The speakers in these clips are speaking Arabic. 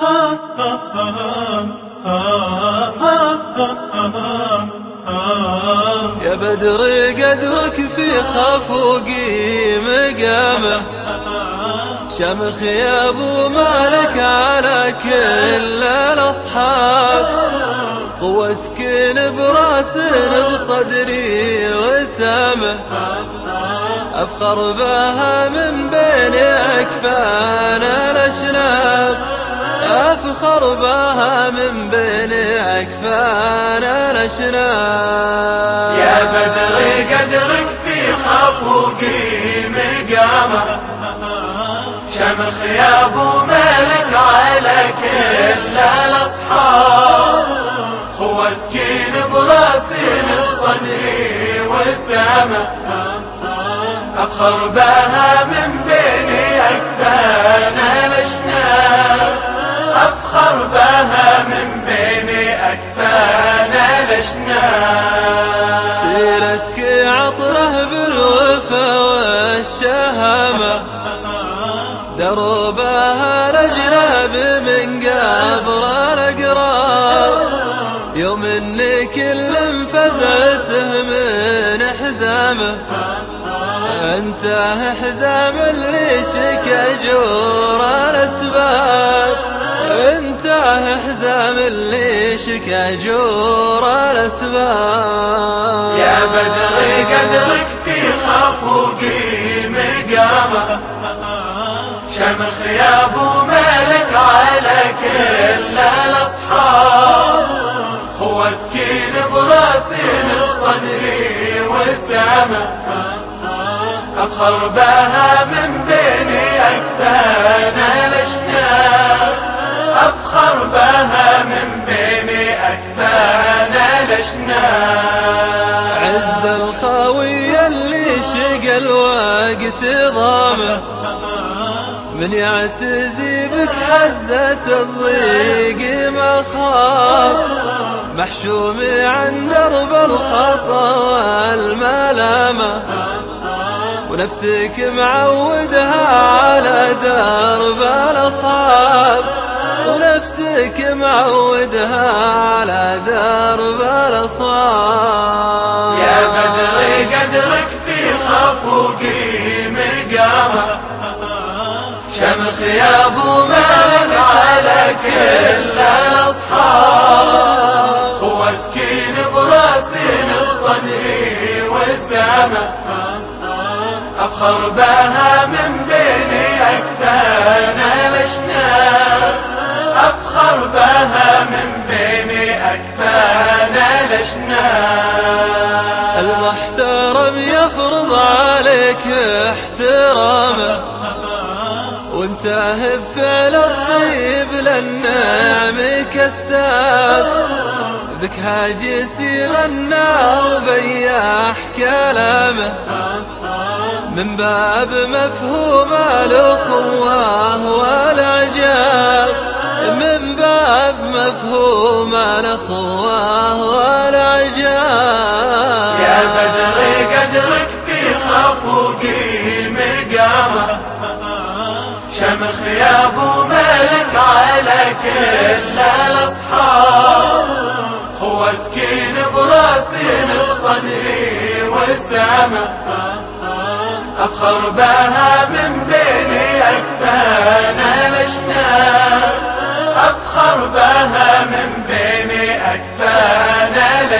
يا بدر قدرك في خفوقي مقامه، شمخ يا ابو مالك على كل الاصحاب، قوتك براس بصدري وسامه، افخر بها من بين اكفان الاشناب، افخر بها من بين اكفان الاشناب. يا بدر قدرك في خفوقي مقامه، شمخ يا ابو مالك على كل الاصحاب، خوتك براسي بصدري وسامه، افخر بها من بين اكفان الاشناب، افخر بها من بين اكفان الاشناب. سيرتك عطره بالوفا والشهامه، دربها الاجناب من قبر الاقراب، يوم ان كل فزعته من حزامه، انت حزام اللي شكى جور الاسباب، انت حزام اللي شكى جور الاسباب. يا بدر قدرك في خفوقي مقامه، شمخ يا ابو مالك على كل الاصحاب، خوتك براسي بصدري وسامه، افخر بها من بين اكفان الاشناب، افخر بها من بين اكفان الاشناب. عز الخاوية اللي شقى الوقت ضامه، من يعتزي بك حزة الضيق ما خاف، محشومي عن درب الخطا والملامة، ونفسك معودها على درب الاصحاب، ونفسك معودها على درب الاصحاب. يا بدر قدرك في خفوقي مقامه، شمخ يا ابو مالك على كل الاصحاب، خوتك براسي بصدري وسامه، افخر بها من بين اكفان الاشناب، افخر بها من بين اكفان الاشناب. المحترم يفرض عليك احترامه، وانت بفعل الطيب للنعم كساب، بك هاجسي غنى وبياح كلامه، من باب مفهوم الاخوه والاعجاب، من باب مفهوم الاخوه والاعجاب. يا بدر قدرك في خفوقي مقامه، شمخ يا ابو مالك على كل الاصحاب، خوتك براسي بصدري وسامه، افخر بها من بين اكفان الاشناب، افخر بها من بين اكفان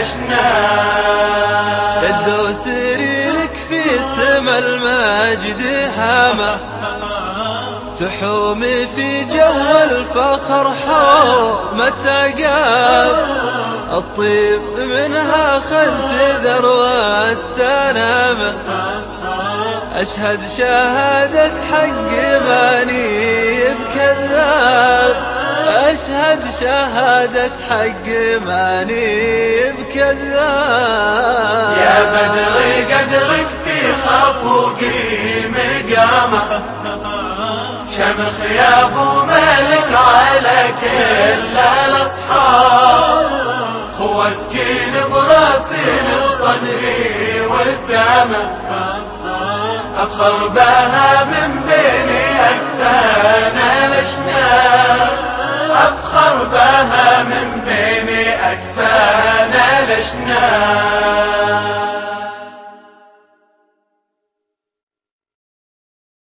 الاشناب. الدوس ريرك في سما المجد حامه، تحومي في جو الفخر حومة عقاب، الطيب منها خذت ذروة سلامه، أشهد شهادة حق ماني بكذاب، أشهد شهادة حق ماني بكذاب. يا بدر قدرك في خفوقي مقامه، شمخ يا ابو مالك على كل الاصحاب، خوتك براسي بصدري وسامه، افخر بها من بين اكفان الاشناب، نفخر بها من بين أكفان الأشنان.